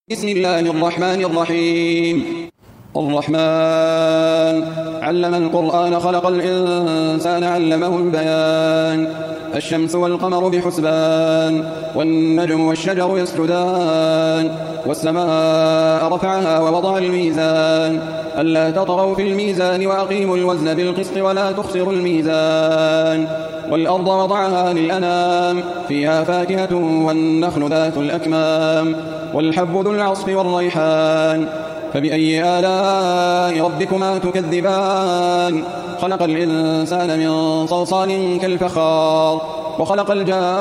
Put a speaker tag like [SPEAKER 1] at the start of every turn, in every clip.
[SPEAKER 1] بسم الله الرحمن الرحيم. الرحمن علم القرآن خلق الإنسان علمه البيان. الشمس والقمر بحسبان والنجم والشجر يسجدان والسماء رفعها ووضع الميزان ألا تطغوا في الميزان وأقيموا الوزن بالقسط ولا تخسروا الميزان والأرض وضعها للأنام فيها فاكهة والنخل ذات الأكمام والحب ذو العصف والريحان فبأي آلاء ربكما تكذبان خلق الإنسان من صلصال كالفخار وخلق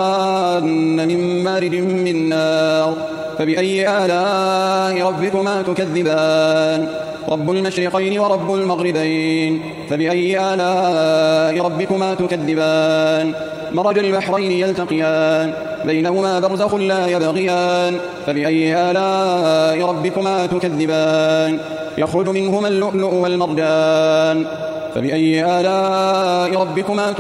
[SPEAKER 1] الجان من مارج من نار فبأي آلاء ربكما تكذبان رب المشرقين ورب المغربين فبأي آلاء ربكما تكذبان مرج البحرين يلتقيان بينهما برزخ لا يبغيان فبأي آلاء ربكما تكذبان يخرج منهما اللؤلؤ والمرجان فبأي آلاء ربكما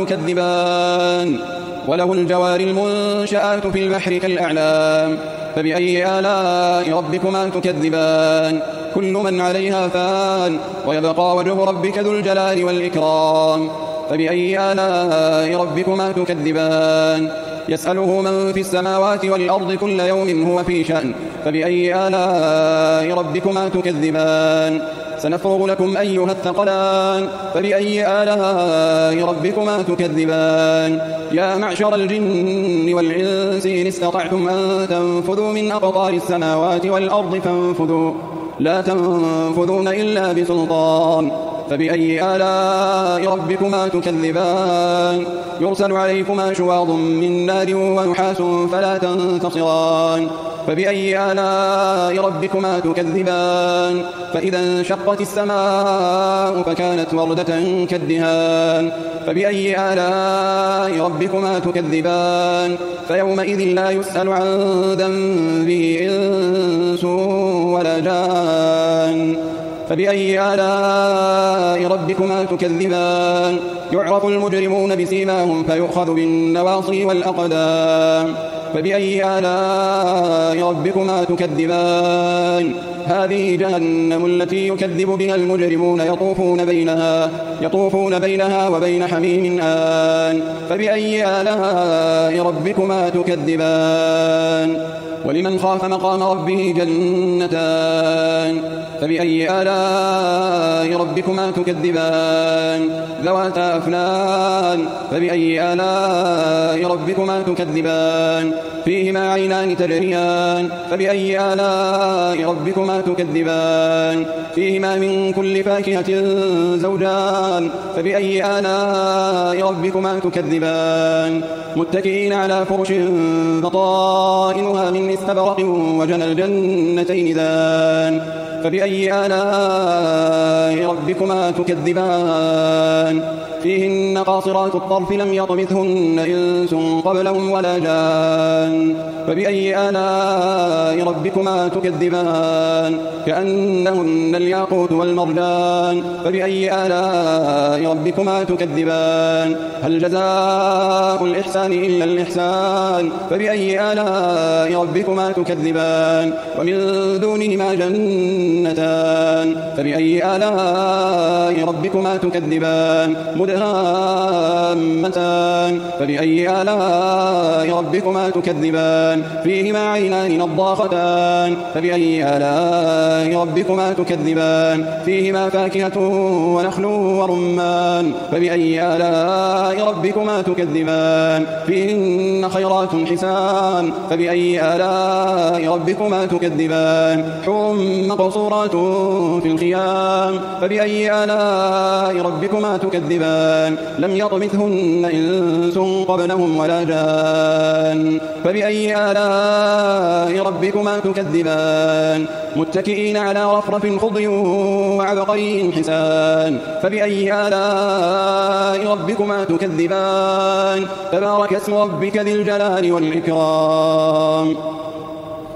[SPEAKER 1] تكذبان وله الجوار المنشآت في البحر كالأعلام فبأي آلاء ربكما تكذبان كل من عليها فان ويبقى وجه ربك ذو الجلال والإكرام فبأي آلاء ربكما تكذبان يسأله من في السماوات والأرض كل يوم هو في شأن فبأي آلاء ربكما تكذبان سنفرغ لكم أيها الثقلان فبأي آلاء ربكما تكذبان يا معشر الجن والإنس إن استطعتم أن تنفذوا من أقطار السماوات والأرض فانفذوا لا تنفذون إلا بسلطان فبأي آلاء ربكما تكذبان يرسل عليكما شواظ من نار ونحاس فلا تنتصران فبأي آلاء ربكما تكذبان فإذا انشقت السماء فكانت وردة كالدهان فبأي آلاء ربكما تكذبان فيومئذ لا يسأل عن ذنبه إنس ولا جان فبأي آلاء ربكما تكذبان يعرف المجرمون بسيماهم فيؤخذ بالنواصي والأقدام فبأي آلاء ربكما تكذبان هذه جهنم التي يكذب بها المجرمون يطوفون بينها وبين حميم آن فبأي آلاء ربكما تكذبان ولمن خاف مقام ربه جنتان فبأي آلاء ربكما تكذبان ذواتا أفنان فبأي آلاء ربكما تكذبان فيهما عينان تجريان فبأي آلاء ربكما تكذبان فيهما من كل فاكهة زوجان فبأي آلاء ربكما تكذبان متكئين على فرش بطائنها من استبرق وجنى الجنتين دان فبأي آلاء ربكما تكذبان فيهن قاصرات الطرف لم يطمثهن إنس قبلهم ولا جان فبأي آلاء ربكما تكذبان كأنهن الياقوت والمرجان فبأي آلاء ربكما تكذبان هل جزاء الإحسان إلا الإحسان فبأي آلاء ربكما تكذبان ومن دونهما جنتان فبأي آلاء ربكما تكذبان مدهامتان فبأي آلاء ربكما تكذبان فيهما عينان نضاختان فبأي آلاء ربكما تكذبان فيهما فاكهة ونخل ورمان فبأي آلاء ربكما تكذبان فيهن خيرات حسان فبأي آلاء ربكما تكذبان حور مقصورات في الخيام فبأي آلاء ربكما تكذبان لم يطمثهن إنس قبلهم ولا جان فبأي آلاء ربكما تكذبان متكئين على رفرف خضر وعبقري حسان فبأي آلاء ربكما تكذبان تبارك اسم ربك ذي الجلال والإكرام